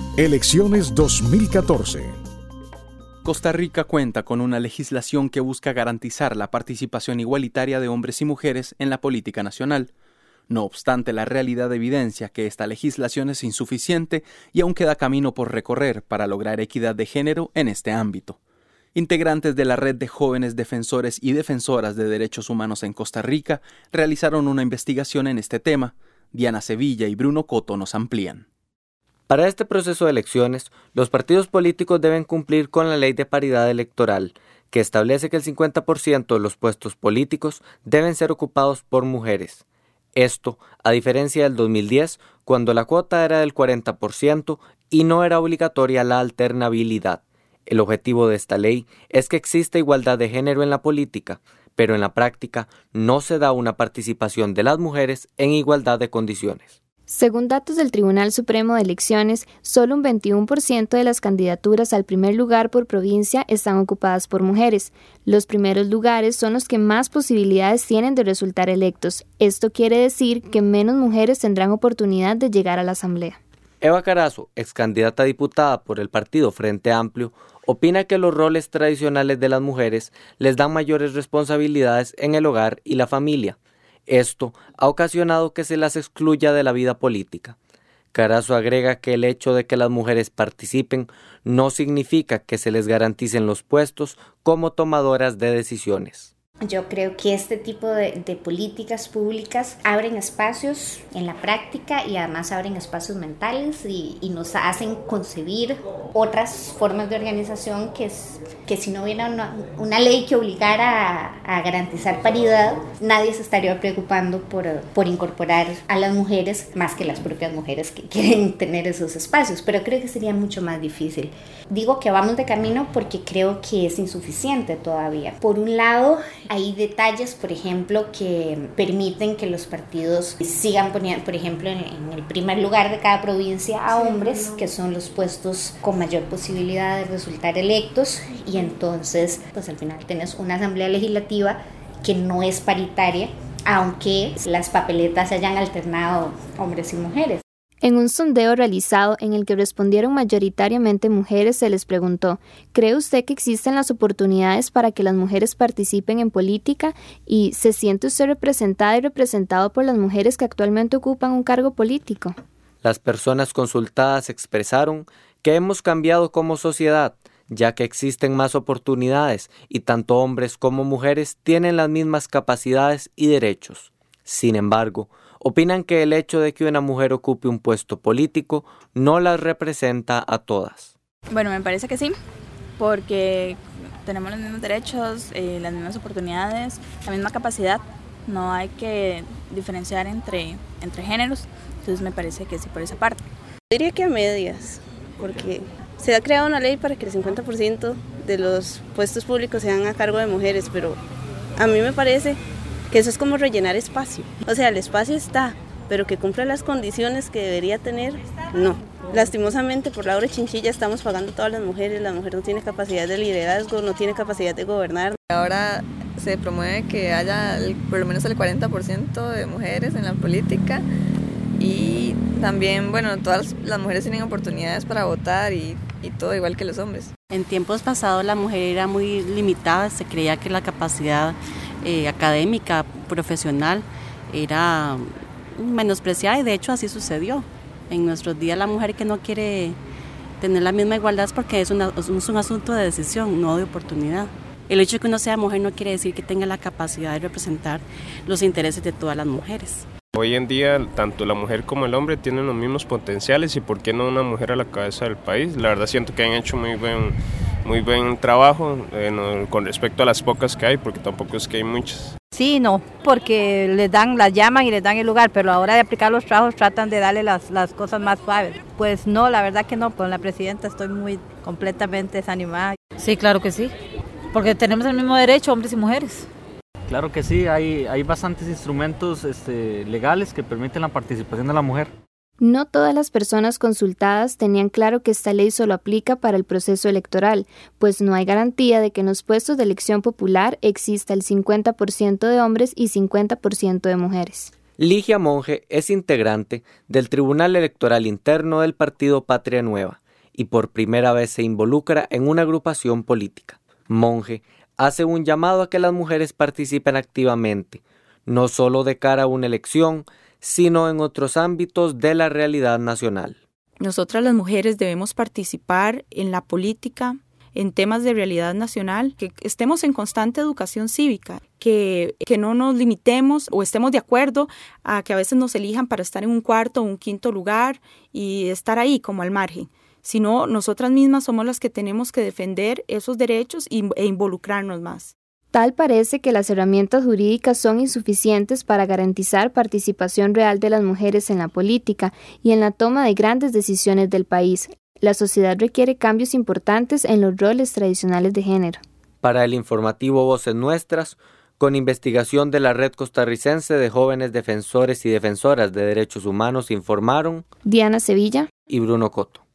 Elecciones 2014. Costa Rica cuenta con una legislación que busca garantizar la participación igualitaria de hombres y mujeres en la política nacional. No obstante, la realidad evidencia que esta legislación es insuficiente y aún queda camino por recorrer para lograr equidad de género en este ámbito. Integrantes de la Red de Jóvenes Defensores y Defensoras de Derechos Humanos en Costa Rica realizaron una investigación en este tema. Diana Sevilla y Bruno Coto nos amplían. Para este proceso de elecciones, los partidos políticos deben cumplir con la Ley de Paridad Electoral, que establece que el 50% de los puestos políticos deben ser ocupados por mujeres. Esto, a diferencia del 2010, cuando la cuota era del 40% y no era obligatoria la alternabilidad. El objetivo de esta ley es que exista igualdad de género en la política, pero en la práctica no se da una participación de las mujeres en igualdad de condiciones. Según datos del Tribunal Supremo de Elecciones, solo un 21% de las candidaturas al primer lugar por provincia están ocupadas por mujeres. Los primeros lugares son los que más posibilidades tienen de resultar electos. Esto quiere decir que menos mujeres tendrán oportunidad de llegar a la Asamblea. Eva Carazo, ex candidata a diputada por el partido Frente Amplio, opina que los roles tradicionales de las mujeres les dan mayores responsabilidades en el hogar y la familia. Esto ha ocasionado que se las excluya de la vida política. Carazo agrega que el hecho de que las mujeres participen no significa que se les garanticen los puestos como tomadoras de decisiones. Yo creo que este tipo de políticas públicas abren espacios en la práctica y además abren espacios mentales y nos hacen concebir otras formas de organización que si no hubiera una ley que obligara a garantizar paridad, nadie se estaría preocupando por incorporar a las mujeres más que las propias mujeres que quieren tener esos espacios, pero creo que sería mucho más difícil. Digo que vamos de camino porque creo que es insuficiente todavía. Por un lado, hay detalles, por ejemplo, que permiten que los partidos sigan poniendo, por ejemplo, en el primer lugar de cada provincia a hombres, que son los puestos con mayor posibilidad de resultar electos, y entonces, pues al final tenés una asamblea legislativa que no es paritaria, aunque las papeletas se hayan alternado hombres y mujeres. En un sondeo realizado en el que respondieron mayoritariamente mujeres, se les preguntó: ¿cree usted que existen las oportunidades para que las mujeres participen en política? ¿Y se siente usted representada y representado por las mujeres que actualmente ocupan un cargo político? Las personas consultadas expresaron que hemos cambiado como sociedad, ya que existen más oportunidades y tanto hombres como mujeres tienen las mismas capacidades y derechos. Sin embargo, opinan que el hecho de que una mujer ocupe un puesto político no las representa a todas. Bueno, me parece que sí, porque tenemos los mismos derechos, las mismas oportunidades, la misma capacidad. No hay que diferenciar entre géneros, entonces me parece que sí por esa parte. Diría que a medias, porque se ha creado una ley para que el 50% de los puestos públicos sean a cargo de mujeres, pero a mí me parece que eso es como rellenar espacio. O sea, el espacio está, pero que cumpla las condiciones que debería tener, no. Lastimosamente, por la hora chinchilla estamos pagando a todas las mujeres. La mujer no tiene capacidad de liderazgo, no tiene capacidad de gobernar. Ahora se promueve que haya por lo menos el 40% de mujeres en la política y también, bueno, todas las mujeres tienen oportunidades para votar y todo igual que los hombres. En tiempos pasados la mujer era muy limitada, se creía que la capacidad académica, profesional, era menospreciada y de hecho así sucedió. En nuestros días la mujer que no quiere tener la misma igualdad es porque es un asunto de decisión, no de oportunidad. El hecho de que uno sea mujer no quiere decir que tenga la capacidad de representar los intereses de todas las mujeres. Hoy en día tanto la mujer como el hombre tienen los mismos potenciales y por qué no una mujer a la cabeza del país. La verdad siento que han hecho muy buen trabajo con respecto a las pocas que hay, porque tampoco es que hay muchas. Sí, no, porque las llaman y les dan el lugar, pero a la hora de aplicar los trabajos tratan de darle las cosas más suaves. Pues no, la verdad que no, con la presidenta estoy completamente desanimada. Sí, claro que sí, porque tenemos el mismo derecho, hombres y mujeres. Claro que sí, hay bastantes instrumentos legales que permiten la participación de la mujer. No todas las personas consultadas tenían claro que esta ley solo aplica para el proceso electoral, pues no hay garantía de que en los puestos de elección popular exista el 50% de hombres y 50% de mujeres. Ligia Monge es integrante del Tribunal Electoral Interno del partido Patria Nueva y por primera vez se involucra en una agrupación política. Monge hace un llamado a que las mujeres participen activamente, no solo de cara a una elección, sino en otros ámbitos de la realidad nacional. Nosotras las mujeres debemos participar en la política, en temas de realidad nacional, que estemos en constante educación cívica, que no nos limitemos o estemos de acuerdo a que a veces nos elijan para estar en un cuarto o un quinto lugar y estar ahí como al margen, sino nosotras mismas somos las que tenemos que defender esos derechos e involucrarnos más. Tal parece que las herramientas jurídicas son insuficientes para garantizar participación real de las mujeres en la política y en la toma de grandes decisiones del país. La sociedad requiere cambios importantes en los roles tradicionales de género. Para el informativo Voces Nuestras, con investigación de la Red Costarricense de Jóvenes Defensores y Defensoras de Derechos Humanos, informaron Diana Sevilla y Bruno Coto.